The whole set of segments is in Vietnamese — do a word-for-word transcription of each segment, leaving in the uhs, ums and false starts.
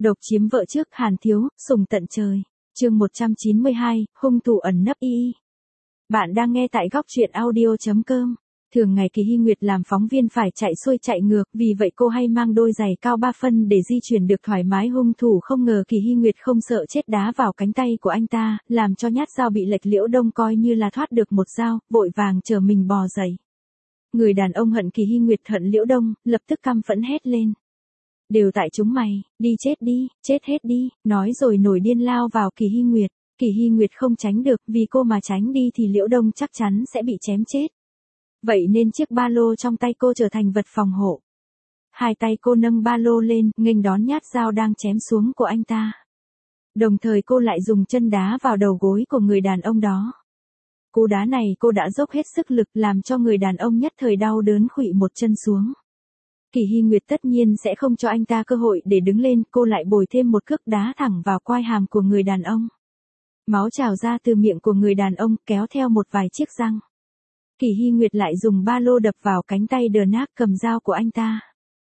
Độc chiếm vợ trước Hàn Thiếu, sùng tận trời. Chương một trăm chín mươi hai, hung thủ ẩn nấp y y. Bạn đang nghe tại góc truyện audio chấm com. Thường ngày Kỳ Hy Nguyệt làm phóng viên phải chạy xuôi chạy ngược, vì vậy cô hay mang đôi giày cao ba phân để di chuyển được thoải mái. Hung thủ không ngờ Kỳ Hy Nguyệt không sợ chết đá vào cánh tay của anh ta, làm cho nhát dao bị lệch. Liễu Đông coi như là thoát được một dao, vội vàng chờ mình bò dậy. Người đàn ông hận Kỳ Hy Nguyệt hận Liễu Đông, lập tức căm phẫn hét lên. Đều tại chúng mày, đi chết đi, chết hết đi, nói rồi nổi điên lao vào Kỳ Hy Nguyệt. Kỳ Hy Nguyệt không tránh được, vì cô mà tránh đi thì Liễu Đông chắc chắn sẽ bị chém chết. Vậy nên chiếc ba lô trong tay cô trở thành vật phòng hộ. Hai tay cô nâng ba lô lên, nghênh đón nhát dao đang chém xuống của anh ta. Đồng thời cô lại dùng chân đá vào đầu gối của người đàn ông đó. Cú đá này cô đã dốc hết sức lực, làm cho người đàn ông nhất thời đau đớn khuỵu một chân xuống. Kỳ Hy Nguyệt tất nhiên sẽ không cho anh ta cơ hội để đứng lên, cô lại bồi thêm một cước đá thẳng vào quai hàm của người đàn ông. Máu trào ra từ miệng của người đàn ông, kéo theo một vài chiếc răng. Kỳ Hy Nguyệt lại dùng ba lô đập vào cánh tay đờ nát cầm dao của anh ta.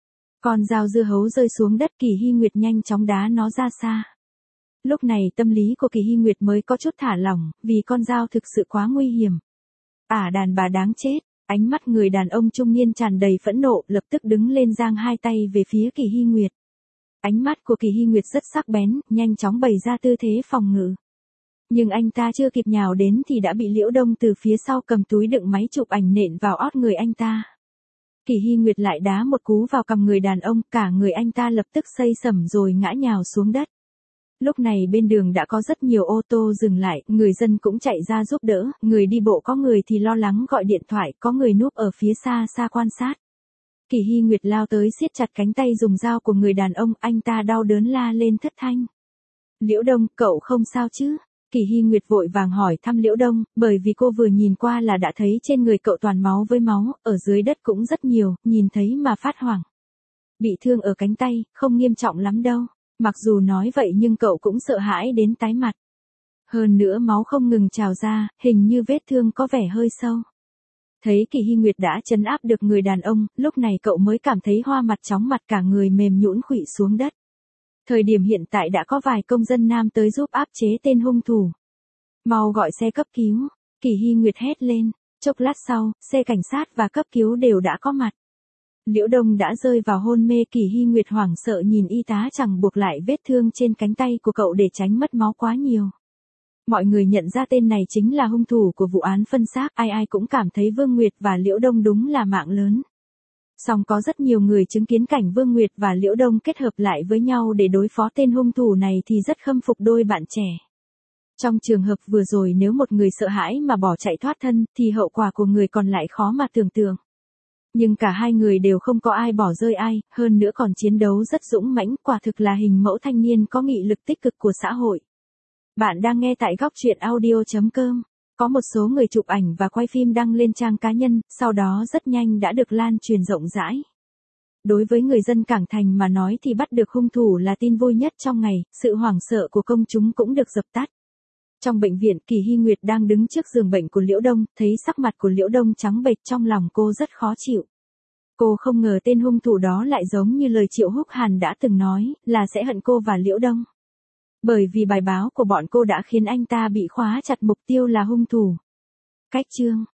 Con dao dưa hấu rơi xuống đất, Kỳ Hy Nguyệt nhanh chóng đá nó ra xa. Lúc này tâm lý của Kỳ Hy Nguyệt mới có chút thả lỏng, vì con dao thực sự quá nguy hiểm. À, đàn bà đáng chết. Ánh mắt người đàn ông trung niên tràn đầy phẫn nộ, lập tức đứng lên giang hai tay về phía Kỳ Hy Nguyệt. Ánh mắt của Kỳ Hy Nguyệt rất sắc bén, nhanh chóng bày ra tư thế phòng ngự. Nhưng anh ta chưa kịp nhào đến thì đã bị Liễu Đông từ phía sau cầm túi đựng máy chụp ảnh nện vào ót người anh ta. Kỳ Hy Nguyệt lại đá một cú vào cằm người đàn ông, cả người anh ta lập tức xây sẩm rồi ngã nhào xuống đất. Lúc này bên đường đã có rất nhiều ô tô dừng lại, người dân cũng chạy ra giúp đỡ, người đi bộ có người thì lo lắng gọi điện thoại, có người núp ở phía xa xa quan sát. Kỳ Hy Nguyệt lao tới siết chặt cánh tay dùng dao của người đàn ông, anh ta đau đớn la lên thất thanh. Liễu Đông, cậu không sao chứ? Kỳ Hy Nguyệt vội vàng hỏi thăm Liễu Đông, bởi vì cô vừa nhìn qua là đã thấy trên người cậu toàn máu với máu, ở dưới đất cũng rất nhiều, nhìn thấy mà phát hoảng. Bị thương ở cánh tay, không nghiêm trọng lắm đâu. Mặc dù nói vậy nhưng cậu cũng sợ hãi đến tái mặt. Hơn nữa máu không ngừng trào ra, hình như vết thương có vẻ hơi sâu. Thấy Kỳ Hy Nguyệt đã trấn áp được người đàn ông, lúc này cậu mới cảm thấy hoa mặt chóng mặt, cả người mềm nhũn khuỵu xuống đất. Thời điểm hiện tại đã có vài công dân nam tới giúp áp chế tên hung thủ. Mau gọi xe cấp cứu, Kỳ Hy Nguyệt hét lên. Chốc lát sau, xe cảnh sát và cấp cứu đều đã có mặt. Liễu Đông đã rơi vào hôn mê. Kỳ Hy Nguyệt hoảng sợ nhìn y tá chẳng buộc lại vết thương trên cánh tay của cậu để tránh mất máu quá nhiều. Mọi người nhận ra tên này chính là hung thủ của vụ án phân xác, ai ai cũng cảm thấy Vương Nguyệt và Liễu Đông đúng là mạng lớn. Song có rất nhiều người chứng kiến cảnh Vương Nguyệt và Liễu Đông kết hợp lại với nhau để đối phó tên hung thủ này thì rất khâm phục đôi bạn trẻ. Trong trường hợp vừa rồi nếu một người sợ hãi mà bỏ chạy thoát thân thì hậu quả của người còn lại khó mà tưởng tượng. Nhưng cả hai người đều không có ai bỏ rơi ai, hơn nữa còn chiến đấu rất dũng mãnh, quả thực là hình mẫu thanh niên có nghị lực tích cực của xã hội. Bạn đang nghe tại góc truyện audio chấm com. Có một số người chụp ảnh và quay phim đăng lên trang cá nhân, sau đó rất nhanh đã được lan truyền rộng rãi. Đối với người dân Cảng Thành mà nói thì bắt được hung thủ là tin vui nhất trong ngày, sự hoảng sợ của công chúng cũng được dập tắt. Trong bệnh viện, Kỳ Hy Nguyệt đang đứng trước giường bệnh của Liễu Đông, thấy sắc mặt của Liễu Đông trắng bệch, trong lòng cô rất khó chịu. Cô không ngờ tên hung thủ đó lại giống như lời Triệu Húc Hàn đã từng nói, là sẽ hận cô và Liễu Đông. Bởi vì bài báo của bọn cô đã khiến anh ta bị khóa chặt mục tiêu là hung thủ. Cách chương